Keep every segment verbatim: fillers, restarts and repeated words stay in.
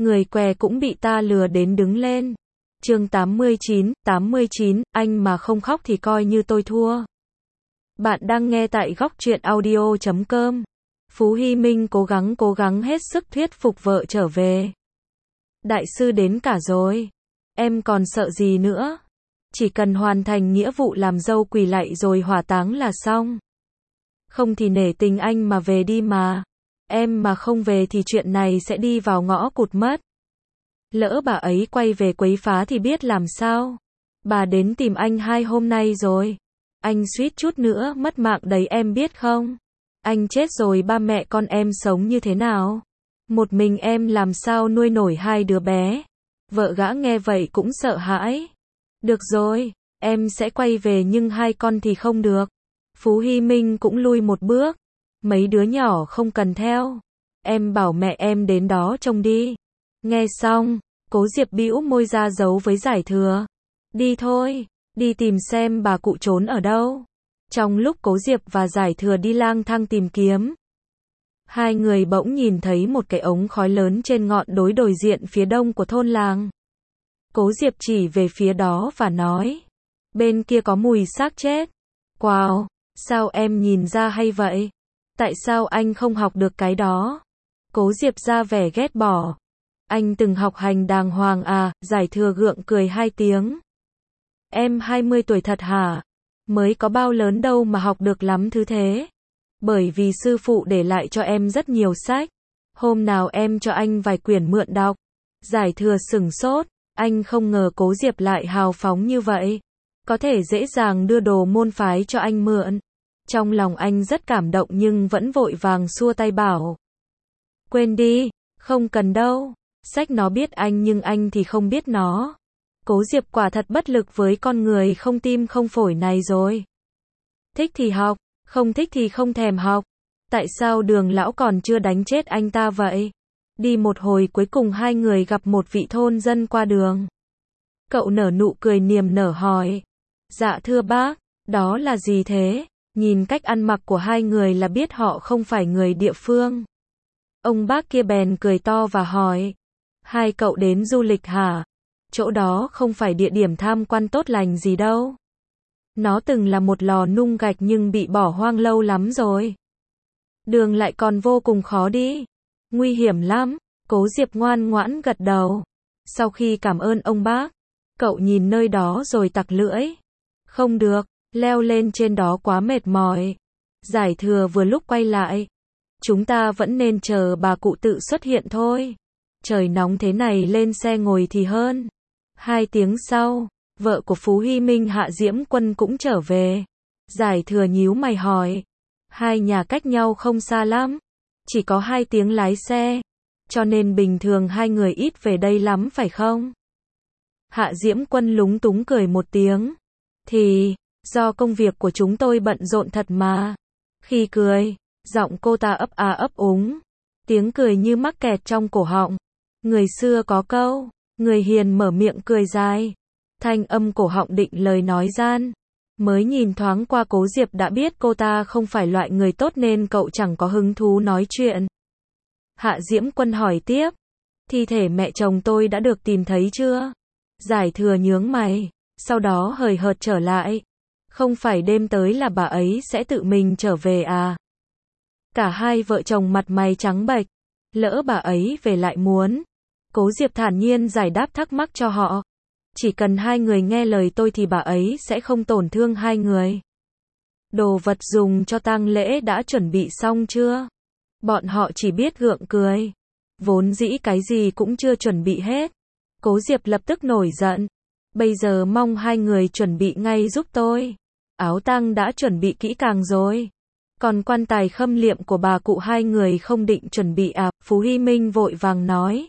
Người què cũng bị ta lừa đến đứng lên. Chương tám mươi chín, tám mươi chín, anh mà không khóc thì coi như tôi thua. Bạn đang nghe tại góc truyện audio chấm com. Phú Hy Minh cố gắng cố gắng hết sức thuyết phục vợ trở về. Đại sư đến cả rồi. Em còn sợ gì nữa? Chỉ cần hoàn thành nghĩa vụ làm dâu quỳ lạy rồi hỏa táng là xong. Không thì nể tình anh mà về đi mà. Em mà không về thì chuyện này sẽ đi vào ngõ cụt mất. Lỡ bà ấy quay về quấy phá thì biết làm sao. Bà đến tìm anh hai hôm nay rồi. Anh suýt chút nữa mất mạng đấy em biết không? Anh chết rồi ba mẹ con em sống như thế nào? Một mình em làm sao nuôi nổi hai đứa bé? Vợ gã nghe vậy cũng sợ hãi. Được rồi, em sẽ quay về nhưng hai con thì không được. Phú Hy Minh cũng lui một bước. Mấy đứa nhỏ không cần theo. Em bảo mẹ em đến đó trông đi. Nghe xong, Cố Diệp bĩu môi ra giấu với Giải Thừa. Đi thôi, đi tìm xem bà cụ trốn ở đâu. Trong lúc Cố Diệp và Giải Thừa đi lang thang tìm kiếm, hai người bỗng nhìn thấy một cái ống khói lớn trên ngọn đồi đối diện phía đông của thôn làng. Cố Diệp chỉ về phía đó và nói, bên kia có mùi xác chết. Wow, sao em nhìn ra hay vậy? Tại sao anh không học được cái đó? Cố Diệp ra vẻ ghét bỏ. Anh từng học hành đàng hoàng à? Giải Thừa gượng cười hai tiếng. Em hai mươi tuổi thật hả? Mới có bao lớn đâu mà học được lắm thứ thế. Bởi vì sư phụ để lại cho em rất nhiều sách. Hôm nào em cho anh vài quyển mượn đọc. Giải Thừa sửng sốt. Anh không ngờ Cố Diệp lại hào phóng như vậy. Có thể dễ dàng đưa đồ môn phái cho anh mượn. Trong lòng anh rất cảm động nhưng vẫn vội vàng xua tay bảo. Quên đi, không cần đâu. Sách nó biết anh nhưng anh thì không biết nó. Cố Diệp quả thật bất lực với con người không tim không phổi này rồi. Thích thì học, không thích thì không thèm học. Tại sao Đường lão còn chưa đánh chết anh ta vậy? Đi một hồi cuối cùng hai người gặp một vị thôn dân qua đường. Cậu nở nụ cười niềm nở hỏi. Dạ thưa bác, đó là gì thế? Nhìn cách ăn mặc của hai người là biết họ không phải người địa phương. Ông bác kia bèn cười to và hỏi. Hai cậu đến du lịch hả? Chỗ đó không phải địa điểm tham quan tốt lành gì đâu. Nó từng là một lò nung gạch nhưng bị bỏ hoang lâu lắm rồi. Đường lại còn vô cùng khó đi. Nguy hiểm lắm. Cố Diệp ngoan ngoãn gật đầu. Sau khi cảm ơn ông bác, cậu nhìn nơi đó rồi tặc lưỡi. Không được, leo lên trên đó quá mệt mỏi. Giải Thừa vừa lúc quay lại. Chúng ta vẫn nên chờ bà cụ tự xuất hiện thôi. Trời nóng thế này lên xe ngồi thì hơn. Hai tiếng sau, vợ của Phú Hy Minh Hạ Diễm Quân cũng trở về. Giải Thừa nhíu mày hỏi. Hai nhà cách nhau không xa lắm. Chỉ có hai tiếng lái xe. Cho nên bình thường hai người ít về đây lắm phải không? Hạ Diễm Quân lúng túng cười một tiếng. Thì, do công việc của chúng tôi bận rộn thật mà. Khi cười, giọng cô ta ấp à ấp úng. Tiếng cười như mắc kẹt trong cổ họng. Người xưa có câu, người hiền mở miệng cười dài. Thanh âm cổ họng định lời nói gian. Mới nhìn thoáng qua Cố Diệp đã biết cô ta không phải loại người tốt nên cậu chẳng có hứng thú nói chuyện. Hạ Diễm Quân hỏi tiếp. Thi thể mẹ chồng tôi đã được tìm thấy chưa? Giải Thừa nhướng mày. Sau đó hời hợt trở lại. Không phải đêm tới là bà ấy sẽ tự mình trở về à? Cả hai vợ chồng mặt mày trắng bệch. Lỡ bà ấy về lại muốn. Cố Diệp thản nhiên giải đáp thắc mắc cho họ. Chỉ cần hai người nghe lời tôi thì bà ấy sẽ không tổn thương hai người. Đồ vật dùng cho tang lễ đã chuẩn bị xong chưa? Bọn họ chỉ biết gượng cười. Vốn dĩ cái gì cũng chưa chuẩn bị hết. Cố Diệp lập tức nổi giận. Bây giờ mong hai người chuẩn bị ngay giúp tôi. Áo tang đã chuẩn bị kỹ càng rồi. Còn quan tài khâm liệm của bà cụ hai người không định chuẩn bị à? Phú Hy Minh vội vàng nói.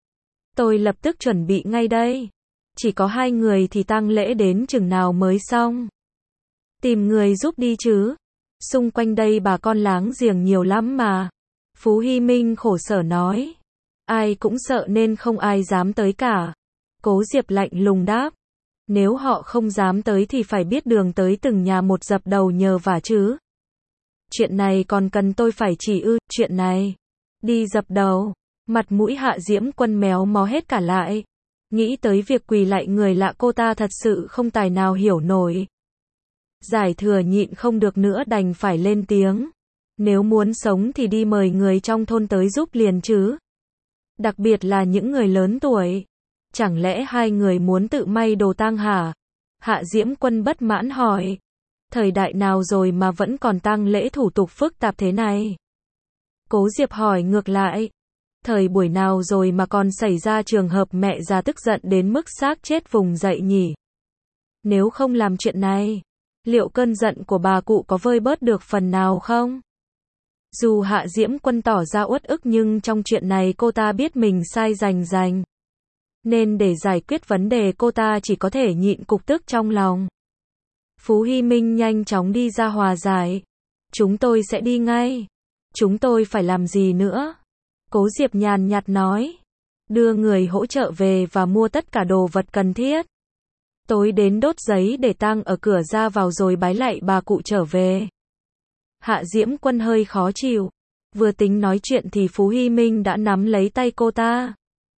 Tôi lập tức chuẩn bị ngay đây. Chỉ có hai người thì tang lễ đến chừng nào mới xong. Tìm người giúp đi chứ. Xung quanh đây bà con láng giềng nhiều lắm mà. Phú Hy Minh khổ sở nói. Ai cũng sợ nên không ai dám tới cả. Cố Diệp lạnh lùng đáp. Nếu họ không dám tới thì phải biết đường tới từng nhà một dập đầu nhờ vả chứ. Chuyện này còn cần tôi phải chỉ ư? Chuyện này. Đi dập đầu. Mặt mũi Hạ Diễm Quân méo mó hết cả lại. Nghĩ tới việc quỳ lạy người lạ cô ta thật sự không tài nào hiểu nổi. Giải Thừa nhịn không được nữa đành phải lên tiếng. Nếu muốn sống thì đi mời người trong thôn tới giúp liền chứ. Đặc biệt là những người lớn tuổi. Chẳng lẽ hai người muốn tự may đồ tang hả? Hạ Diễm Quân bất mãn hỏi. Thời đại nào rồi mà vẫn còn tang lễ thủ tục phức tạp thế này? Cố Diệp hỏi ngược lại. Thời buổi nào rồi mà còn xảy ra trường hợp mẹ già tức giận đến mức xác chết vùng dậy nhỉ? Nếu không làm chuyện này, liệu cơn giận của bà cụ có vơi bớt được phần nào không? Dù Hạ Diễm Quân tỏ ra uất ức nhưng trong chuyện này cô ta biết mình sai rành rành. Nên để giải quyết vấn đề cô ta chỉ có thể nhịn cục tức trong lòng. Phú Hy Minh nhanh chóng đi ra hòa giải. Chúng tôi sẽ đi ngay. Chúng tôi phải làm gì nữa? Cố Diệp nhàn nhạt nói. Đưa người hỗ trợ về và mua tất cả đồ vật cần thiết. Tối đến đốt giấy để tang ở cửa ra vào rồi bái lạy bà cụ trở về. Hạ Diễm Quân hơi khó chịu. Vừa tính nói chuyện thì Phú Hy Minh đã nắm lấy tay cô ta.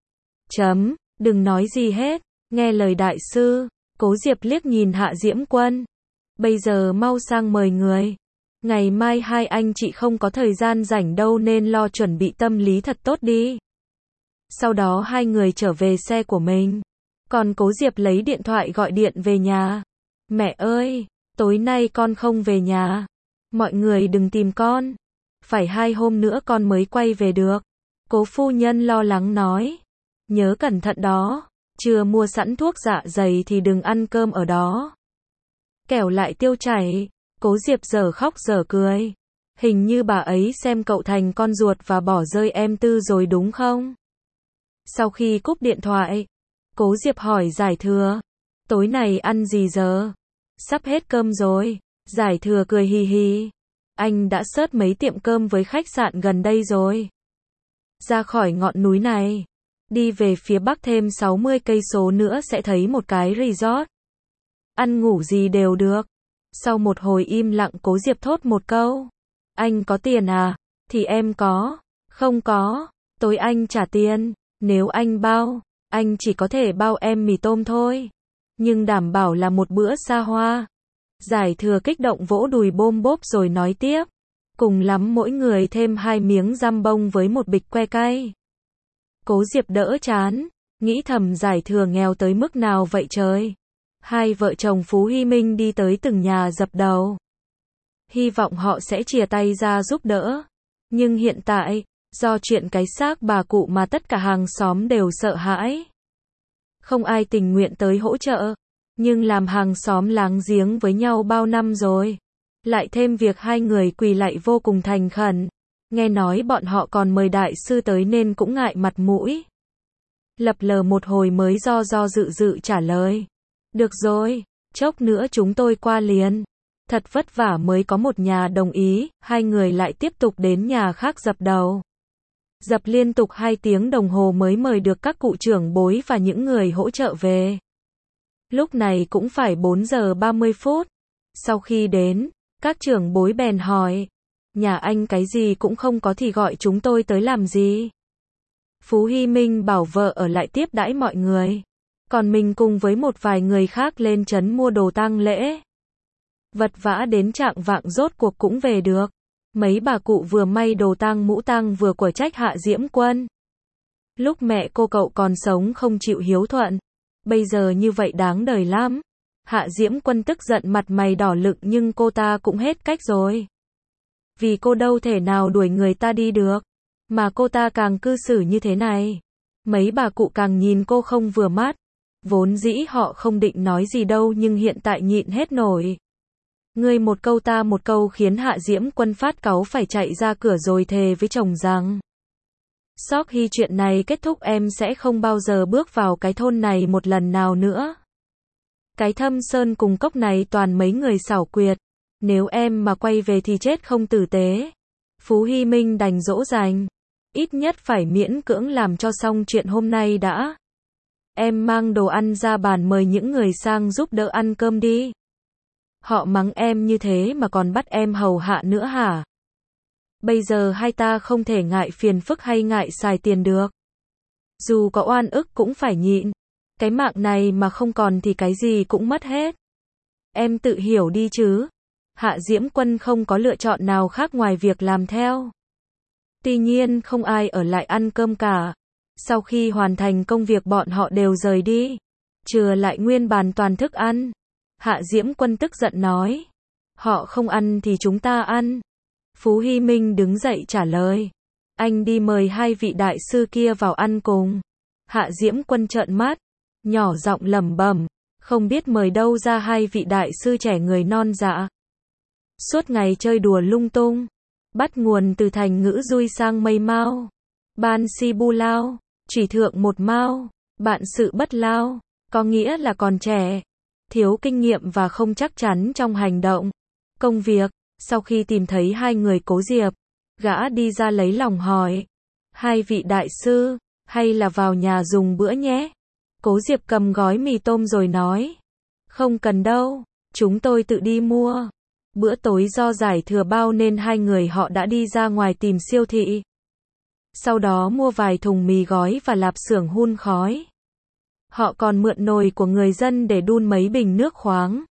Chấm, đừng nói gì hết. Nghe lời đại sư. Cố Diệp liếc nhìn Hạ Diễm Quân. Bây giờ mau sang mời người. Ngày mai hai anh chị không có thời gian rảnh đâu nên lo chuẩn bị tâm lý thật tốt đi. Sau đó hai người trở về xe của mình. Còn Cố Diệp lấy điện thoại gọi điện về nhà. Mẹ ơi, tối nay con không về nhà. Mọi người đừng tìm con. Phải hai hôm nữa con mới quay về được. Cố phu nhân lo lắng nói. Nhớ cẩn thận đó. Chưa mua sẵn thuốc dạ dày thì đừng ăn cơm ở đó. Kẻo lại tiêu chảy. Cố Diệp dở khóc dở cười. Hình như bà ấy xem cậu thành con ruột và bỏ rơi em Tư rồi đúng không? Sau khi cúp điện thoại, Cố Diệp hỏi Giải Thừa. Tối này ăn gì giờ? Sắp hết cơm rồi. Giải Thừa cười hì hì. Anh đã search mấy tiệm cơm với khách sạn gần đây rồi. Ra khỏi ngọn núi này, đi về phía bắc thêm sáu mươi cây số nữa sẽ thấy một cái resort. Ăn ngủ gì đều được. Sau một hồi im lặng Cố Diệp thốt một câu. Anh có tiền à? Thì em có. Không có. Tối anh trả tiền. Nếu anh bao, anh chỉ có thể bao em mì tôm thôi. Nhưng đảm bảo là một bữa xa hoa. Giải Thừa kích động vỗ đùi bôm bốp rồi nói tiếp. Cùng lắm mỗi người thêm hai miếng giam bông với một bịch que cay. Cố Diệp đỡ chán. Nghĩ thầm Giải Thừa nghèo tới mức nào vậy trời. Hai vợ chồng Phú Hy Minh đi tới từng nhà dập đầu. Hy vọng họ sẽ chìa tay ra giúp đỡ. Nhưng hiện tại, do chuyện cái xác bà cụ mà tất cả hàng xóm đều sợ hãi. Không ai tình nguyện tới hỗ trợ. Nhưng làm hàng xóm láng giếng với nhau bao năm rồi. Lại thêm việc hai người quỳ lạy vô cùng thành khẩn. Nghe nói bọn họ còn mời đại sư tới nên cũng ngại mặt mũi. Lập lờ một hồi mới do do dự dự trả lời. Được rồi, chốc nữa chúng tôi qua liền. Thật vất vả mới có một nhà đồng ý, hai người lại tiếp tục đến nhà khác dập đầu. Dập liên tục hai tiếng đồng hồ mới mời được các cụ trưởng bối và những người hỗ trợ về. Lúc này cũng phải bốn giờ ba mươi phút. Sau khi đến, các trưởng bối bèn hỏi. Nhà anh cái gì cũng không có thì gọi chúng tôi tới làm gì? Phú Hy Minh bảo vợ ở lại tiếp đãi mọi người. Còn mình cùng với một vài người khác lên trấn mua đồ tang lễ. Vật vã đến trạng vạng rốt cuộc cũng về được. Mấy bà cụ vừa may đồ tang mũ tang vừa của trách Hạ Diễm Quân. Lúc mẹ cô cậu còn sống không chịu hiếu thuận. Bây giờ như vậy đáng đời lắm. Hạ Diễm Quân tức giận mặt mày đỏ lựng nhưng cô ta cũng hết cách rồi. Vì cô đâu thể nào đuổi người ta đi được. Mà cô ta càng cư xử như thế này. Mấy bà cụ càng nhìn cô không vừa mắt. Vốn dĩ họ không định nói gì đâu nhưng hiện tại nhịn hết nổi. Ngươi một câu ta một câu khiến Hạ Diễm Quân phát cáu phải chạy ra cửa rồi thề với chồng rằng. Sau khi chuyện này kết thúc em sẽ không bao giờ bước vào cái thôn này một lần nào nữa. Cái Thâm Sơn cùng cốc này toàn mấy người xảo quyệt. Nếu em mà quay về thì chết không tử tế. Phú Hy Minh đành dỗ dành. Ít nhất phải miễn cưỡng làm cho xong chuyện hôm nay đã. Em mang đồ ăn ra bàn mời những người sang giúp đỡ ăn cơm đi. Họ mắng em như thế mà còn bắt em hầu hạ nữa hả? Bây giờ hai ta không thể ngại phiền phức hay ngại xài tiền được. Dù có oan ức cũng phải nhịn. Cái mạng này mà không còn thì cái gì cũng mất hết. Em tự hiểu đi chứ. Hạ Diễm Quân không có lựa chọn nào khác ngoài việc làm theo. Tuy nhiên không ai ở lại ăn cơm cả. Sau khi hoàn thành công việc bọn họ đều rời đi. Chừa lại nguyên bàn toàn thức ăn. Hạ Diễm Quân tức giận nói. Họ không ăn thì chúng ta ăn. Phú Hy Minh đứng dậy trả lời. Anh đi mời hai vị đại sư kia vào ăn cùng. Hạ Diễm Quân trợn mắt. Nhỏ giọng lẩm bẩm. Không biết mời đâu ra hai vị đại sư trẻ người non dạ. Suốt ngày chơi đùa lung tung. Bắt nguồn từ thành ngữ dui sang mây mau. Ban si bu lao. Chỉ thượng một mau. Bạn sự bất lao. Có nghĩa là còn trẻ. Thiếu kinh nghiệm và không chắc chắn trong hành động. Công việc. Sau khi tìm thấy hai người Cố Diệp, gã đi ra lấy lòng hỏi. Hai vị đại sư, hay là vào nhà dùng bữa nhé? Cố Diệp cầm gói mì tôm rồi nói. Không cần đâu, chúng tôi tự đi mua. Bữa tối do giải thừa bao nên hai người họ đã đi ra ngoài tìm siêu thị. Sau đó mua vài thùng mì gói và lạp xưởng hun khói. Họ còn mượn nồi của người dân để đun mấy bình nước khoáng.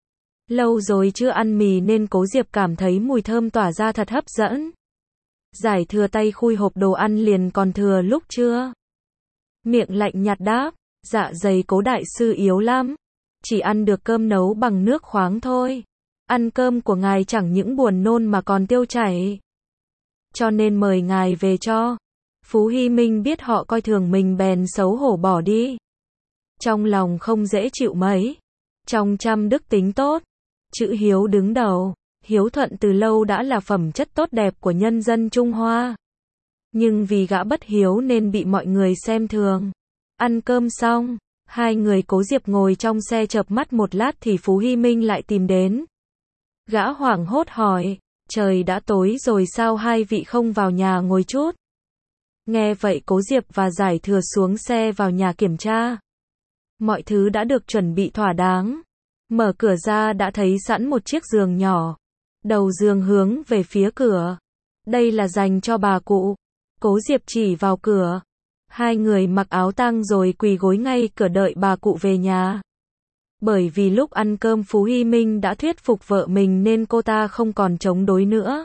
Lâu rồi chưa ăn mì nên Cố Diệp cảm thấy mùi thơm tỏa ra thật hấp dẫn. Giải thừa tay khui hộp đồ ăn liền còn thừa lúc trưa. Miệng lạnh nhạt đáp, dạ dày Cố đại sư yếu lắm. Chỉ ăn được cơm nấu bằng nước khoáng thôi. Ăn cơm của ngài chẳng những buồn nôn mà còn tiêu chảy. Cho nên mời ngài về cho. Phú Hy Minh biết họ coi thường mình bèn xấu hổ bỏ đi. Trong lòng không dễ chịu mấy. Trong trăm đức tính tốt. Chữ hiếu đứng đầu, hiếu thuận từ lâu đã là phẩm chất tốt đẹp của nhân dân Trung Hoa. Nhưng vì gã bất hiếu nên bị mọi người xem thường. Ăn cơm xong, hai người Cố Diệp ngồi trong xe chợp mắt một lát thì Phú Hy Minh lại tìm đến. Gã hoảng hốt hỏi, trời đã tối rồi sao hai vị không vào nhà ngồi chút? Nghe vậy Cố Diệp và Giải Thừa xuống xe vào nhà kiểm tra. Mọi thứ đã được chuẩn bị thỏa đáng. Mở cửa ra đã thấy sẵn một chiếc giường nhỏ. Đầu giường hướng về phía cửa. Đây là dành cho bà cụ. Cố Diệp chỉ vào cửa. Hai người mặc áo tang rồi quỳ gối ngay cửa đợi bà cụ về nhà. Bởi vì lúc ăn cơm Phú Hy Minh đã thuyết phục vợ mình nên cô ta không còn chống đối nữa.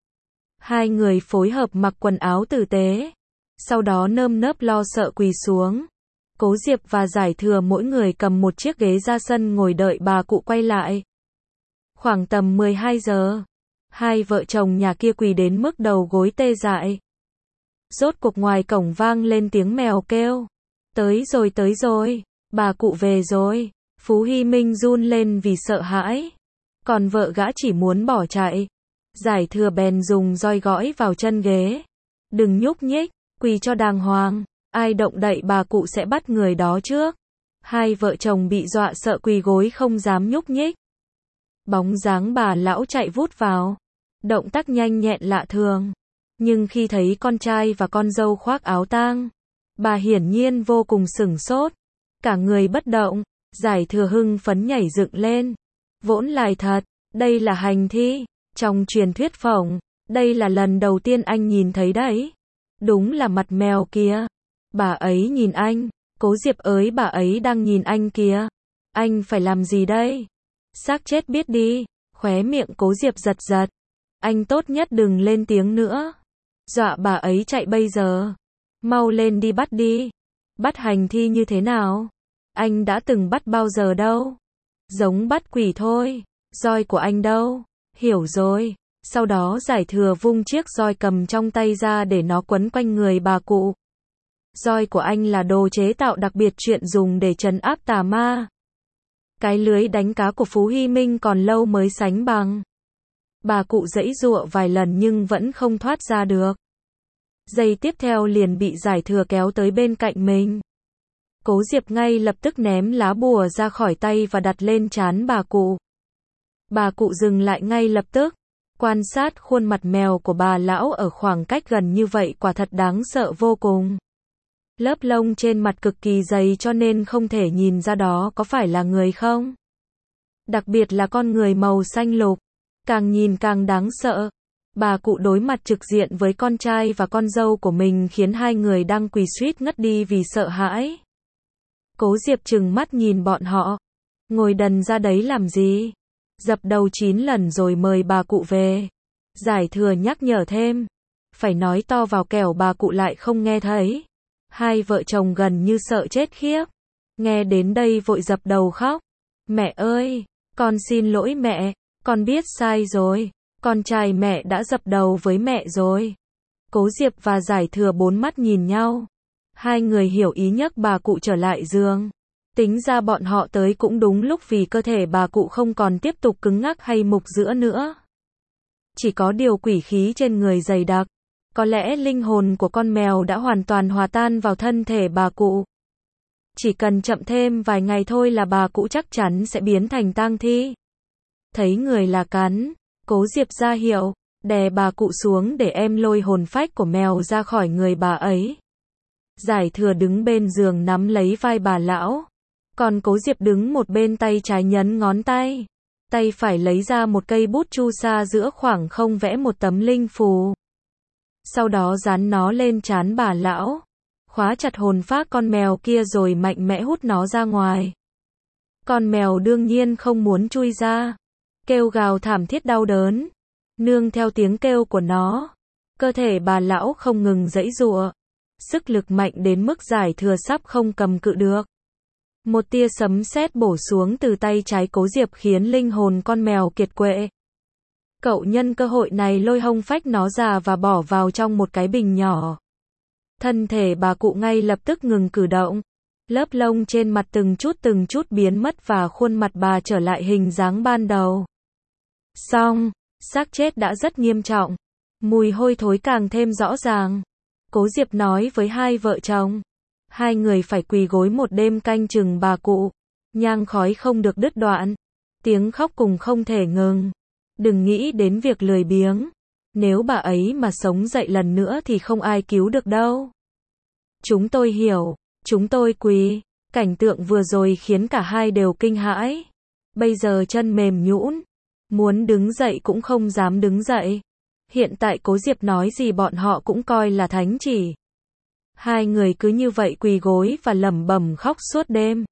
Hai người phối hợp mặc quần áo tử tế. Sau đó nơm nớp lo sợ quỳ xuống. Cố Diệp và Giải Thừa mỗi người cầm một chiếc ghế ra sân ngồi đợi bà cụ quay lại. Khoảng tầm mười hai giờ, hai vợ chồng nhà kia quỳ đến mức đầu gối tê dại. Rốt cuộc ngoài cổng vang lên tiếng mèo kêu. Tới rồi tới rồi, bà cụ về rồi. Phú Hy Minh run lên vì sợ hãi. Còn vợ gã chỉ muốn bỏ chạy. Giải Thừa bèn dùng roi gõi vào chân ghế. Đừng nhúc nhích, quỳ cho đàng hoàng. Ai động đậy bà cụ sẽ bắt người đó trước. Hai vợ chồng bị dọa sợ quỳ gối không dám nhúc nhích. Bóng dáng bà lão chạy vút vào. Động tác nhanh nhẹn lạ thường. Nhưng khi thấy con trai và con dâu khoác áo tang, bà hiển nhiên vô cùng sửng sốt. Cả người bất động. Giải Thừa hưng phấn nhảy dựng lên. Vỗn lại thật, đây là hành thi. Trong truyền thuyết phỏng, đây là lần đầu tiên anh nhìn thấy đấy. Đúng là mặt mèo kia. Bà ấy nhìn anh. Cố Diệp ơi, bà ấy đang nhìn anh kìa. Anh phải làm gì đây? Xác chết biết đi. Khóe miệng Cố Diệp giật giật. Anh tốt nhất đừng lên tiếng nữa. Dọa bà ấy chạy bây giờ. Mau lên đi bắt đi. Bắt hành thi như thế nào? Anh đã từng bắt bao giờ đâu. Giống bắt quỷ thôi. Roi của anh đâu? Hiểu rồi. Sau đó Giải Thừa vung chiếc roi cầm trong tay ra để nó quấn quanh người bà cụ. Roi của anh là đồ chế tạo đặc biệt chuyên dùng để trấn áp tà ma. Cái lưới đánh cá của Phú Hy Minh còn lâu mới sánh bằng. Bà cụ giãy giụa vài lần nhưng vẫn không thoát ra được. Giây tiếp theo liền bị Giải Thừa kéo tới bên cạnh mình. Cố Diệp ngay lập tức ném lá bùa ra khỏi tay và đặt lên trán bà cụ. Bà cụ dừng lại ngay lập tức. Quan sát khuôn mặt mèo của bà lão ở khoảng cách gần như vậy quả thật đáng sợ vô cùng. Lớp lông trên mặt cực kỳ dày cho nên không thể nhìn ra đó có phải là người không. Đặc biệt là con người màu xanh lục. Càng nhìn càng đáng sợ. Bà cụ đối mặt trực diện với con trai và con dâu của mình khiến hai người đang quỳ suýt ngất đi vì sợ hãi. Cố Diệp trừng mắt nhìn bọn họ. Ngồi đần ra đấy làm gì? Dập đầu chín lần rồi mời bà cụ về. Giải Thừa nhắc nhở thêm. Phải nói to vào kẻo bà cụ lại không nghe thấy. Hai vợ chồng gần như sợ chết khiếp. Nghe đến đây vội dập đầu khóc. Mẹ ơi, con xin lỗi mẹ, con biết sai rồi. Con trai mẹ đã dập đầu với mẹ rồi. Cố Diệp và Giải Thừa bốn mắt nhìn nhau. Hai người hiểu ý nhấc bà cụ trở lại giường. Tính ra bọn họ tới cũng đúng lúc vì cơ thể bà cụ không còn tiếp tục cứng ngắc hay mục giữa nữa. Chỉ có điều quỷ khí trên người dày đặc. Có lẽ linh hồn của con mèo đã hoàn toàn hòa tan vào thân thể bà cụ. Chỉ cần chậm thêm vài ngày thôi là bà cụ chắc chắn sẽ biến thành tang thi. Thấy người là cắn, Cố Diệp ra hiệu, đè bà cụ xuống để em lôi hồn phách của mèo ra khỏi người bà ấy. Giải Thừa đứng bên giường nắm lấy vai bà lão. Còn Cố Diệp đứng một bên tay trái nhấn ngón tay. Tay phải lấy ra một cây bút chu sa giữa khoảng không vẽ một tấm linh phù. Sau đó dán nó lên trán bà lão. Khóa chặt hồn phách con mèo kia rồi mạnh mẽ hút nó ra ngoài. Con mèo đương nhiên không muốn chui ra. Kêu gào thảm thiết đau đớn. Nương theo tiếng kêu của nó. Cơ thể bà lão không ngừng giãy giụa. Sức lực mạnh đến mức Giải Thừa sắp không cầm cự được. Một tia sấm sét bổ xuống từ tay trái Cố Diệp khiến linh hồn con mèo kiệt quệ. Cậu nhân cơ hội này lôi hông phách nó ra và bỏ vào trong một cái bình nhỏ. Thân thể bà cụ ngay lập tức ngừng cử động. Lớp lông trên mặt từng chút từng chút biến mất và khuôn mặt bà trở lại hình dáng ban đầu. Xong, xác chết đã rất nghiêm trọng. Mùi hôi thối càng thêm rõ ràng. Cố Diệp nói với hai vợ chồng. Hai người phải quỳ gối một đêm canh chừng bà cụ. Nhang khói không được đứt đoạn. Tiếng khóc cùng không thể ngừng. Đừng nghĩ đến việc lười biếng. Nếu bà ấy mà sống dậy lần nữa thì không ai cứu được đâu. Chúng tôi hiểu. Chúng tôi quỳ. Cảnh tượng vừa rồi khiến cả hai đều kinh hãi. Bây giờ chân mềm nhũn. Muốn đứng dậy cũng không dám đứng dậy. Hiện tại Cố Diệp nói gì bọn họ cũng coi là thánh chỉ. Hai người cứ như vậy quỳ gối và lẩm bẩm khóc suốt đêm.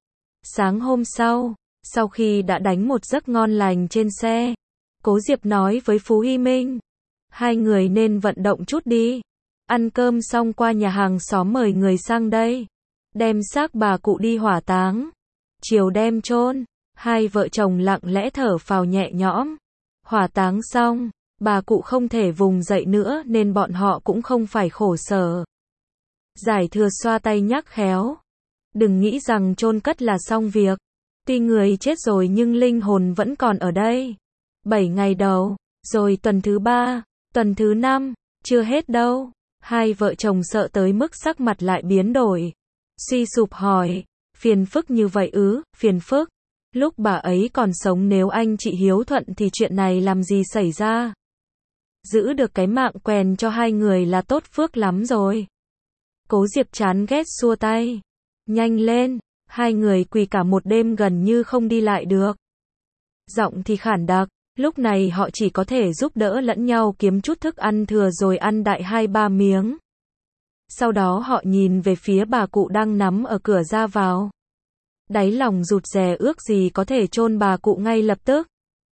Sáng hôm sau, sau khi đã đánh một giấc ngon lành trên xe, Cố Diệp nói với Phú Hy Minh. Hai người nên vận động chút đi. Ăn cơm xong qua nhà hàng xóm mời người sang đây. Đem xác bà cụ đi hỏa táng. Chiều đem chôn. Hai vợ chồng lặng lẽ thở phào nhẹ nhõm. Hỏa táng xong, bà cụ không thể vùng dậy nữa nên bọn họ cũng không phải khổ sở. Giải Thừa xoa tay nhắc khéo. Đừng nghĩ rằng chôn cất là xong việc. Tuy người chết rồi nhưng linh hồn vẫn còn ở đây. Bảy ngày đầu, rồi tuần thứ ba, tuần thứ năm, chưa hết đâu. Hai vợ chồng sợ tới mức sắc mặt lại biến đổi. Suy sụp hỏi, phiền phức như vậy ư, phiền phức. Lúc bà ấy còn sống nếu anh chị hiếu thuận thì chuyện này làm gì xảy ra. Giữ được cái mạng quèn cho hai người là tốt phước lắm rồi. Cố Diệp chán ghét xua tay. Nhanh lên, hai người quỳ cả một đêm gần như không đi lại được. Giọng thì khản đặc, lúc này họ chỉ có thể giúp đỡ lẫn nhau kiếm chút thức ăn thừa rồi ăn đại hai ba miếng. Sau đó họ nhìn về phía bà cụ đang nắm ở cửa ra vào. Đáy lòng rụt rè ước gì có thể chôn bà cụ ngay lập tức.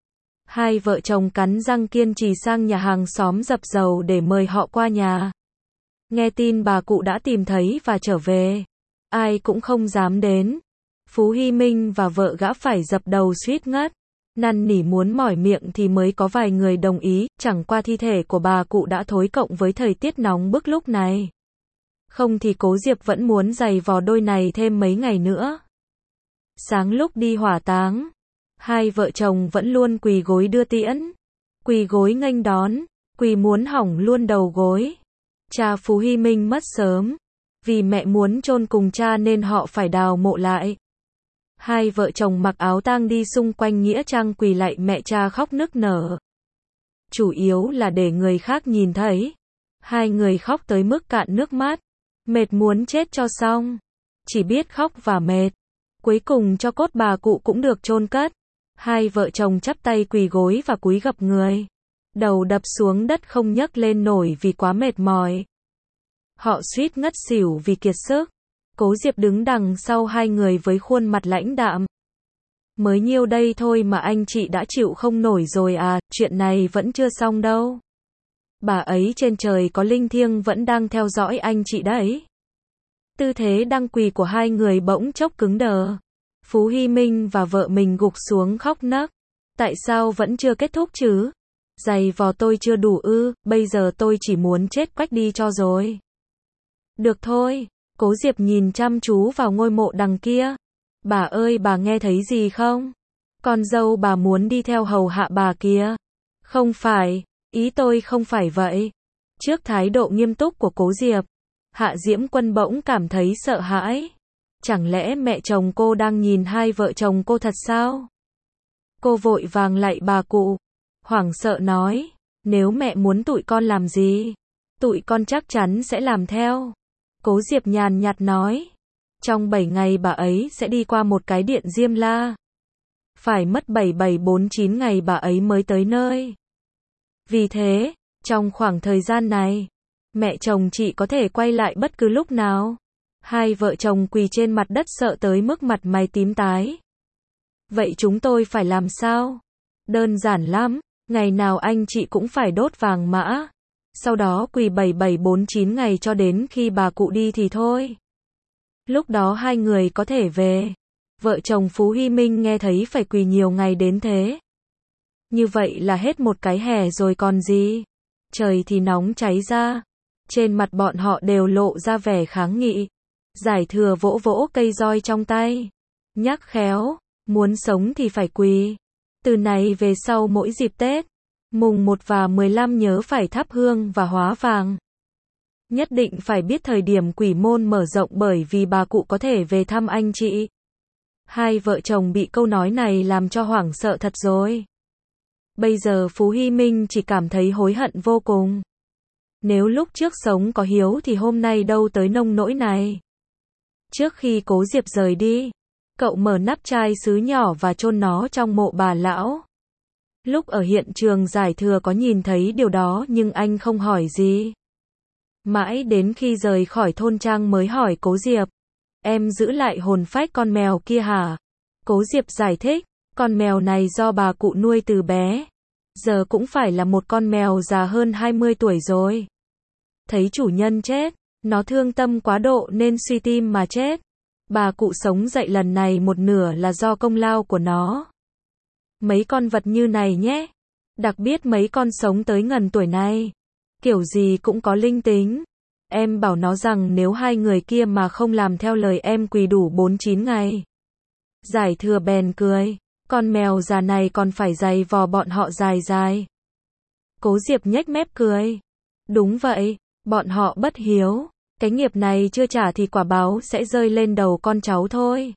Hai vợ chồng cắn răng kiên trì sang nhà hàng xóm dập dầu để mời họ qua nhà. Nghe tin bà cụ đã tìm thấy và trở về, ai cũng không dám đến. Phú Hy Minh và vợ gã phải dập đầu suýt ngất. Năn nỉ muốn mỏi miệng thì mới có vài người đồng ý, chẳng qua thi thể của bà cụ đã thối cộng với thời tiết nóng bức lúc này. Không thì Cố Diệp vẫn muốn giày vò đôi này thêm mấy ngày nữa. Sáng lúc đi hỏa táng, hai vợ chồng vẫn luôn quỳ gối đưa tiễn. Quỳ gối nghênh đón, quỳ muốn hỏng luôn đầu gối. Cha Phú Hy Minh mất sớm. Vì mẹ muốn chôn cùng cha nên họ phải đào mộ lại. Hai vợ chồng mặc áo tang đi xung quanh nghĩa trang quỳ lạy mẹ cha khóc nức nở. Chủ yếu là để người khác nhìn thấy. Hai người khóc tới mức cạn nước mắt. Mệt muốn chết cho xong. Chỉ biết khóc và mệt. Cuối cùng cho cốt bà cụ cũng được chôn cất. Hai vợ chồng chắp tay quỳ gối và cúi gập người. đầu đập xuống đất không nhấc lên nổi vì quá mệt mỏi. Họ suýt ngất xỉu vì kiệt sức. Cố Diệp đứng đằng sau hai người với khuôn mặt lãnh đạm. Mới nhiêu đây thôi mà anh chị đã chịu không nổi rồi à, chuyện này vẫn chưa xong đâu. Bà ấy trên trời có linh thiêng vẫn đang theo dõi anh chị đấy. Tư thế đang quỳ của hai người bỗng chốc cứng đờ. Phú Hy Minh và vợ mình gục xuống khóc nấc. Tại sao vẫn chưa kết thúc chứ? Giày vò tôi chưa đủ ư, bây giờ tôi chỉ muốn chết quách đi cho rồi. Được thôi, Cố Diệp nhìn chăm chú vào ngôi mộ đằng kia. Bà ơi, bà nghe thấy gì không? Con dâu bà muốn đi theo hầu hạ bà kia. Không phải, ý tôi không phải vậy. Trước thái độ nghiêm túc của Cố Diệp, Hạ Diễm Quân bỗng cảm thấy sợ hãi. Chẳng lẽ mẹ chồng cô đang nhìn hai vợ chồng cô thật sao? Cô vội vàng lạy bà cụ, hoảng sợ nói, nếu mẹ muốn tụi con làm gì, tụi con chắc chắn sẽ làm theo. Cố Diệp nhàn nhạt nói, trong bảy ngày bà ấy sẽ đi qua một cái điện Diêm La. Phải mất bảy bảy bốn chín ngày bà ấy mới tới nơi. Vì thế, trong khoảng thời gian này, mẹ chồng chị có thể quay lại bất cứ lúc nào. Hai vợ chồng quỳ trên mặt đất sợ tới mức mặt mày tím tái. Vậy chúng tôi phải làm sao? Đơn giản lắm, ngày nào anh chị cũng phải đốt vàng mã. Sau đó quỳ bảy bảy bốn chín ngày cho đến khi bà cụ đi thì thôi. Lúc đó hai người có thể về. Vợ chồng Phú Hy Minh nghe thấy phải quỳ nhiều ngày đến thế. Như vậy là hết một cái hè rồi còn gì. Trời thì nóng cháy ra. Trên mặt bọn họ đều lộ ra vẻ kháng nghị. Giải Thừa vỗ vỗ cây roi trong tay. Nhắc khéo, muốn sống thì phải quỳ. Từ này về sau mỗi dịp Tết, mùng một và mười lăm nhớ phải thắp hương và hóa vàng. Nhất định phải biết thời điểm quỷ môn mở rộng bởi vì bà cụ có thể về thăm anh chị. Hai vợ chồng bị câu nói này làm cho hoảng sợ thật rồi. Bây giờ Phú Hy Minh chỉ cảm thấy hối hận vô cùng. Nếu lúc trước sống có hiếu thì hôm nay đâu tới nông nỗi này. Trước khi Cố Diệp rời đi, cậu mở nắp chai sứ nhỏ và chôn nó trong mộ bà lão. Lúc ở hiện trường Giải Thừa có nhìn thấy điều đó nhưng anh không hỏi gì. Mãi đến khi rời khỏi thôn trang mới hỏi Cố Diệp. Em giữ lại hồn phách con mèo kia hả? Cố Diệp giải thích, con mèo này do bà cụ nuôi từ bé. Giờ cũng phải là một con mèo già hơn hai mươi tuổi rồi. Thấy chủ nhân chết, nó thương tâm quá độ nên suy tim mà chết. Bà cụ sống dậy lần này một nửa là do công lao của nó. Mấy con vật như này nhé. Đặc biệt mấy con sống tới ngần tuổi này. Kiểu gì cũng có linh tính. Em bảo nó rằng nếu hai người kia mà không làm theo lời em quỳ đủ bốn chín ngày. Giải Thừa bèn cười. Con mèo già này còn phải giày vò bọn họ dài dài. Cố Diệp nhếch mép cười. Đúng vậy, bọn họ bất hiếu. Cái nghiệp này chưa trả thì quả báo sẽ rơi lên đầu con cháu thôi.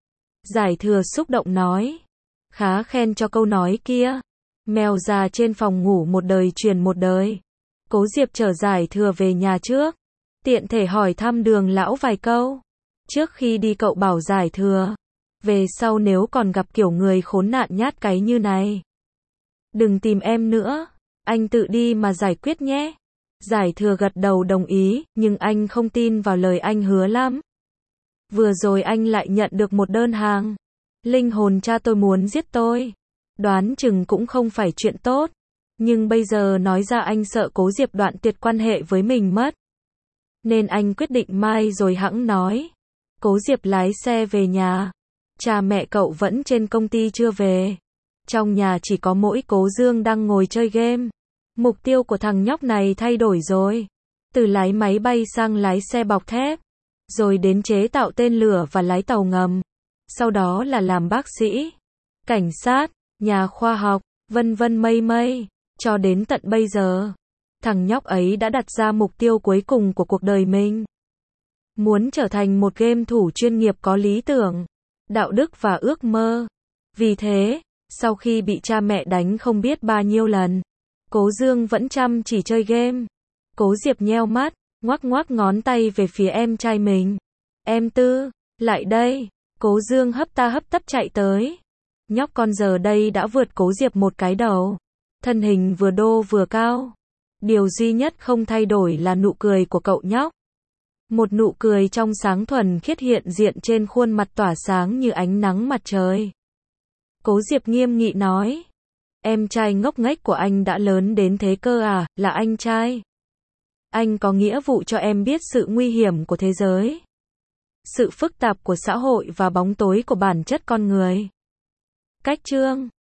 Giải Thừa xúc động nói. Khá khen cho câu nói kia. Mèo già trên phòng ngủ một đời truyền một đời. Cố Diệp chở Giải Thừa về nhà trước. Tiện thể hỏi thăm Đường lão vài câu. Trước khi đi cậu bảo Giải Thừa. Về sau nếu còn gặp kiểu người khốn nạn nhát cái như này. Đừng tìm em nữa. Anh tự đi mà giải quyết nhé. Giải Thừa gật đầu đồng ý, nhưng anh không tin vào lời anh hứa lắm. Vừa rồi anh lại nhận được một đơn hàng. Linh hồn cha tôi muốn giết tôi. Đoán chừng cũng không phải chuyện tốt. Nhưng bây giờ nói ra anh sợ Cố Diệp đoạn tuyệt quan hệ với mình mất. Nên anh quyết định mai rồi hẵng nói. Cố Diệp lái xe về nhà. Cha mẹ cậu vẫn trên công ty chưa về. Trong nhà chỉ có mỗi Cố Dương đang ngồi chơi game. Mục tiêu của thằng nhóc này thay đổi rồi. Từ lái máy bay sang lái xe bọc thép. Rồi đến chế tạo tên lửa và lái tàu ngầm. Sau đó là làm bác sĩ, cảnh sát, nhà khoa học, vân vân mây mây. Cho đến tận bây giờ, thằng nhóc ấy đã đặt ra mục tiêu cuối cùng của cuộc đời mình. Muốn trở thành một game thủ chuyên nghiệp có lý tưởng, đạo đức và ước mơ. Vì thế, sau khi bị cha mẹ đánh không biết bao nhiêu lần, Cố Dương vẫn chăm chỉ chơi game. Cố Diệp nheo mắt, ngoắc ngoắc ngón tay về phía em trai mình. Em Tư, lại đây. Cố Dương hấp ta hấp tấp chạy tới. Nhóc con giờ đây đã vượt Cố Diệp một cái đầu. Thân hình vừa đô vừa cao. Điều duy nhất không thay đổi là nụ cười của cậu nhóc. Một nụ cười trong sáng thuần khiết hiện diện trên khuôn mặt tỏa sáng như ánh nắng mặt trời. Cố Diệp nghiêm nghị nói. Em trai ngốc nghếch của anh đã lớn đến thế cơ à, là anh trai. Anh có nghĩa vụ cho em biết sự nguy hiểm của thế giới. Sự phức tạp của xã hội và bóng tối của bản chất con người. Cách chương